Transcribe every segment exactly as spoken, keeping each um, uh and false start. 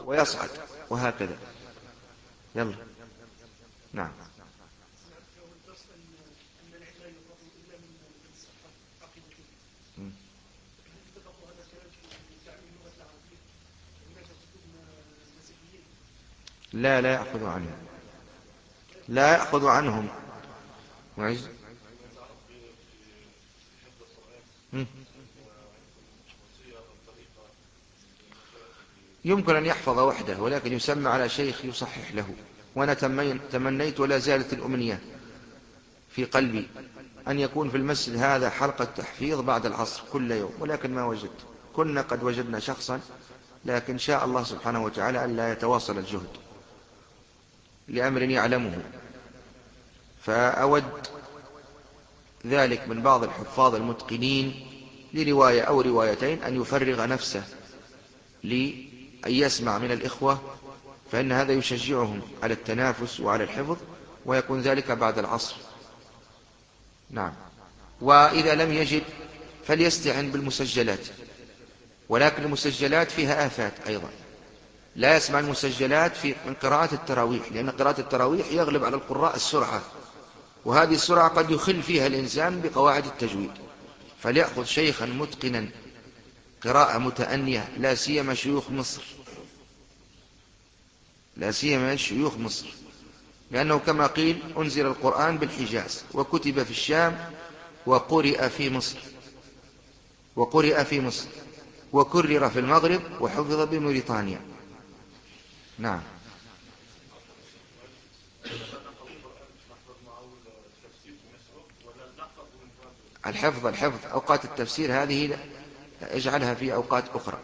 ويصعد وهكذا. يلا. نعم. لا لا يأخذ عنهم، لا يأخذ عنهم. معز. يمكن أن يحفظ وحده، ولكن يسمى على شيخ يصحح له. وأنا تمنيت ولا زالت الأمنية في قلبي أن يكون في المسجد هذا حلقة تحفيظ بعد العصر كل يوم، ولكن ما وجدت. كنا قد وجدنا شخصا، لكن شاء الله سبحانه وتعالى أن لا يتواصل الجهد لأمر يعلمه. فأود ذلك من بعض الحفاظ المتقنين لرواية أو روايتين أن يفرغ نفسه لأن يسمع من الإخوة، فإن هذا يشجعهم على التنافس وعلى الحفظ، ويكون ذلك بعد العصر. نعم. وإذا لم يجد فليستعن بالمسجلات، ولكن المسجلات فيها آفات أيضا. لا يسمع المسجلات في من قراءة التراويح، لأن قراءة التراويح يغلب على القراء السرعة، وهذه السرعة قد يخل فيها الإنسان بقواعد التجويد. فليأخذ شيخا متقنا قراءة متأنية، لا سيما شيوخ مصر، لا سيما شيوخ مصر، لأنه كما قيل أنزل القرآن بالحجاز، وكتب في الشام، وقرئ في مصر، وقرئ في مصر وكرر في المغرب، وحفظ بموريتانيا. نعم. الحفظ الحفظ أوقات التفسير هذه اجعلها في أوقات أخرى.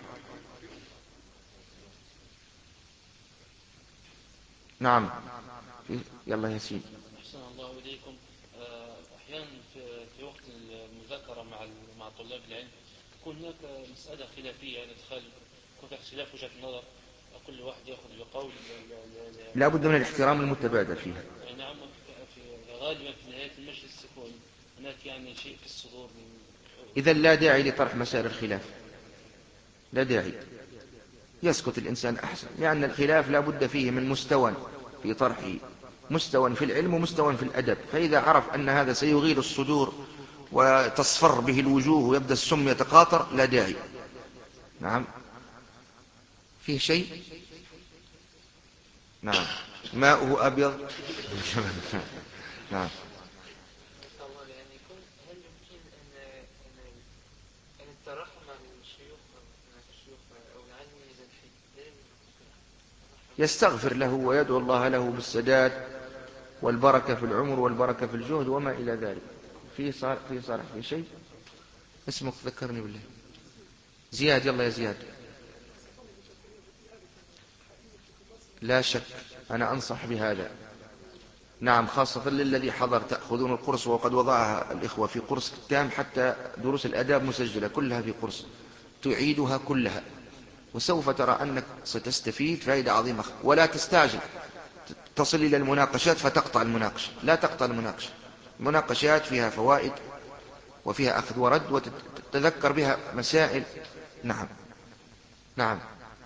نعم. يلا يا سيدي. أحسن الله إليكم. أحيانا في وقت المذاكرة مع مع طلاب العلم تكون هناك مسألة خلافية، يعني تخل يكون في اختلاف وجهة نظر، كل واحد يأخذ بقول. لا بد من الاحترام المتبادل فيها. نعم. في غالبا في نهاية المجلس يكون هناك يعني شيء في الصدور. إذا لا داعي لطرح مسائل الخلاف، لا داعي، يسكت الإنسان أحسن، لأن الخلاف لا بد فيه من مستوى في طرحه، مستوى في العلم ومستوى في الأدب. فإذا عرف أن هذا سيغير الصدور وتصفر به الوجوه ويبدأ السم يتقاطر، لا داعي. نعم. فيه شيء. نعم. ماؤه أبيض. نعم. يستغفر له ويدعو الله له بالسداد والبركة في العمر والبركة في الجهد وما إلى ذلك. في صار في صالح في شيء اسمك ذكرني بالله. زياد. يلا يا زياد. لا شك أنا أنصح بهذا. نعم، خاصة للذي حضر تأخذون القرص، وقد وضعها الإخوة في قرص كتام، حتى دروس الأداب مسجلة كلها في قرص، تعيدها كلها، وسوف ترى أنك ستستفيد فائدة عظيمة. ولا تستعجل تصل إلى المناقشات فتقطع المناقشة، لا تقطع المناقشة. المناقشات فيها فوائد وفيها أخذ ورد، وتتذكر بها مسائل. نعم. نعم.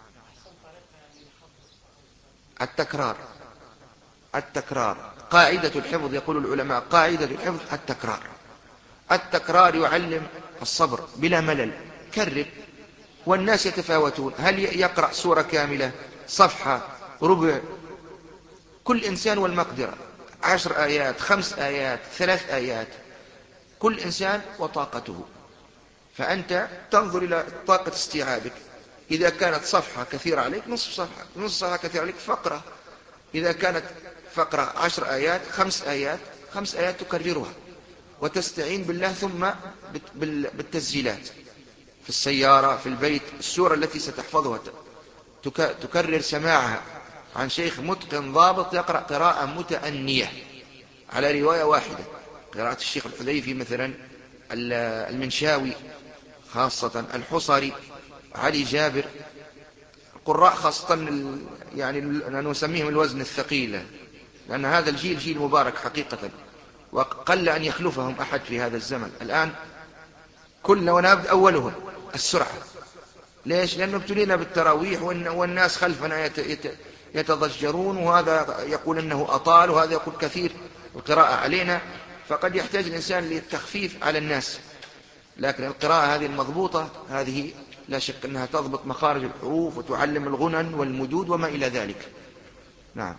التكرار. التكرار قاعدة الحفظ، يقول العلماء قاعدة الحفظ التكرار. التكرار يعلم الصبر بلا ملل. كرر. والناس يتفاوتون، هل يقرأ سورة كاملة، صفحة، ربع؟ كل إنسان والمقدرة، عشر آيات، خمس آيات، ثلاث آيات، كل إنسان وطاقته. فأنت تنظر إلى طاقة استيعابك. إذا كانت صفحة كثيرة عليك، نصف صفحة، نصف صفحة كثيرة عليك، فقرة. إذا كانت فقرة عشر آيات، خمس آيات، خمس آيات تكررها، وتستعين بالله، ثم بالتسجيلات في السيارة، في البيت، السورة التي ستحفظها تكرر سماعها عن شيخ متقن ضابط يقرأ قراءة متأنية على رواية واحدة. قراءة الشيخ الحذيفي مثلا، المنشاوي خاصة، الحصري، علي جابر، القراء خاصة، يعني نسميهم الوزن الثقيل، لأن هذا الجيل جيل مبارك حقيقة، وقل أن يخلفهم أحد في هذا الزمن. الآن كل ونابد أولهم السرعة. ليش؟ لأنه ابتلينا بالتراويح والناس خلفنا يتضجرون، وهذا يقول أنه أطال وهذا يقول كثير القراءة علينا، فقد يحتاج الإنسان للتخفيف على الناس. لكن القراءة هذه المضبوطة هذه لا شك أنها تضبط مخارج الحروف وتعلم الغنن والمدود وما إلى ذلك. نعم.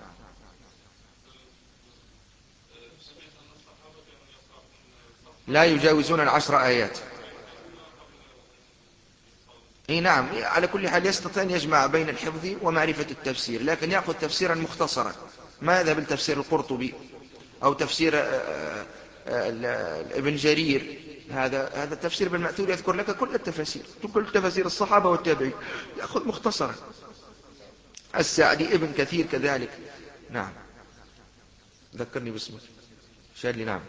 لا يجاوزون العشر آيات. اي نعم، على كل حال يستطيع أن يجمع بين الحفظ ومعرفة التفسير، لكن يأخذ تفسيرا مختصرا، ما يذهب التفسير القرطبي أو تفسير ابن جرير. هذا هذا التفسير بالمأثور يذكر لك كل التفاسير، كل تفاسير الصحابة والتابعين، يأخذ مختصرا. السعدي، ابن كثير كذلك. نعم. ذكرني باسمك. شارلي. نعم.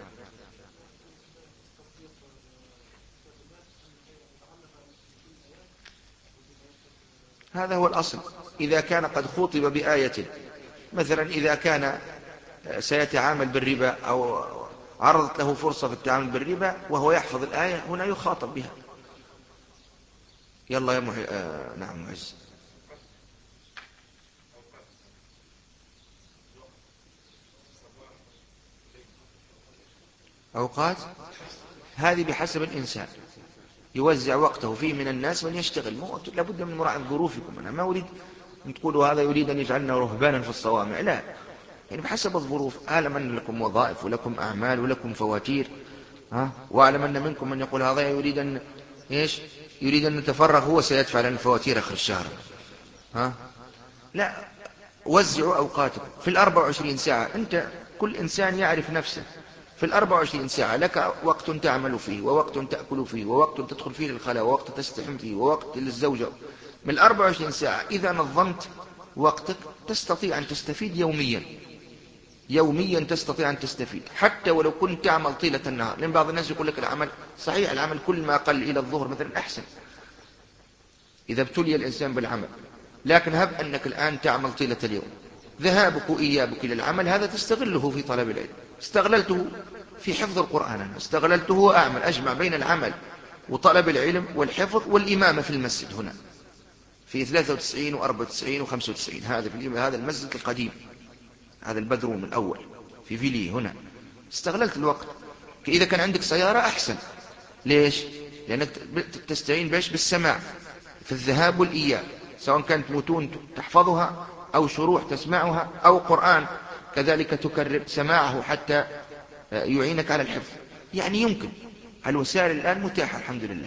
هذا هو الأصل. إذا كان قد خطب بآية، مثلا إذا كان سيتعامل بالربا أو عرضت له فرصة في التعامل بالربا وهو يحفظ الآية، هنا يخاطب بها. يلا يا محي... آه... نعم معز. أوقات هذه بحسب الإنسان، يوزع وقته فيه. من الناس من يشتغل، لابد من مراعاة ظروفكم. أنا ما أريد أن تقولوا هذا يريد أن يجعلنا رهبانا في الصوامع، لا، يعني بحسب الظروف. أعلم أن لكم وظائف ولكم أعمال ولكم فواتير، ها؟ وأعلم أن منكم من يقول هذا يريد أن إيش؟ يريد أن نتفرغ، هو سيدفع لنا الفواتير آخر الشهر، ها؟ لا، وزعوا أوقاتكم في الأربع وعشرين ساعة. أنت كل إنسان يعرف نفسه. في الأربع وعشرين ساعة لك وقت تعمل فيه، ووقت تأكل فيه، ووقت تدخل فيه للخلاء، ووقت تستحم فيه، ووقت للزوجة. من الأربع وعشرين ساعة إذا نظمت وقتك تستطيع أن تستفيد يوميا. يوميا تستطيع أن تستفيد، حتى ولو كنت تعمل طيلة النهار. لأن بعض الناس يقول لك العمل صحيح، العمل كل ما قل إلى الظهر مثلا أحسن إذا ابتلي الإنسان بالعمل. لكن هب أنك الآن تعمل طيلة اليوم، ذهابك وإيابك إلى العمل هذا تستغله في طلب العلم. استغللته في حفظ القرآن، أنا استغللته وأعمل أجمع بين العمل وطلب العلم والحفظ والإمامة في المسجد هنا في ثلاثة وتسعين وأربعة وتسعين وخمسة وتسعين. هذا في هذا المسجد القديم، هذا البدروم الأول في فيلي هنا. استغللت الوقت. إذا كان عندك سيارة أحسن. ليش؟ لأنك تستعين باش بالسماع في الذهاب والإياب، سواء كانت متون تحفظها أو شروح تسمعها أو قرآن كذلك تكرر سماعه حتى يعينك على الحفظ. يعني يمكن، الوسائل الآن متاحة الحمد لله.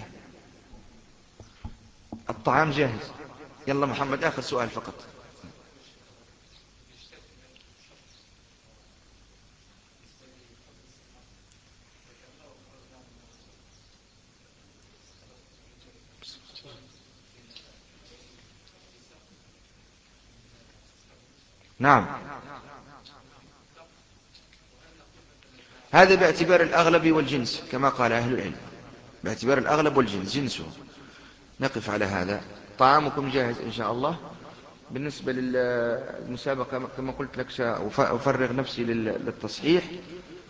الطعام جاهز. يلا محمد، آخر سؤال فقط. نعم، هذا باعتبار الأغلب والجنس كما قال أهل العلم، باعتبار الأغلب والجنس جنسه. نقف على هذا. طعامكم جاهز إن شاء الله. بالنسبة للمسابقة كما قلت لك سأفرغ نفسي للتصحيح.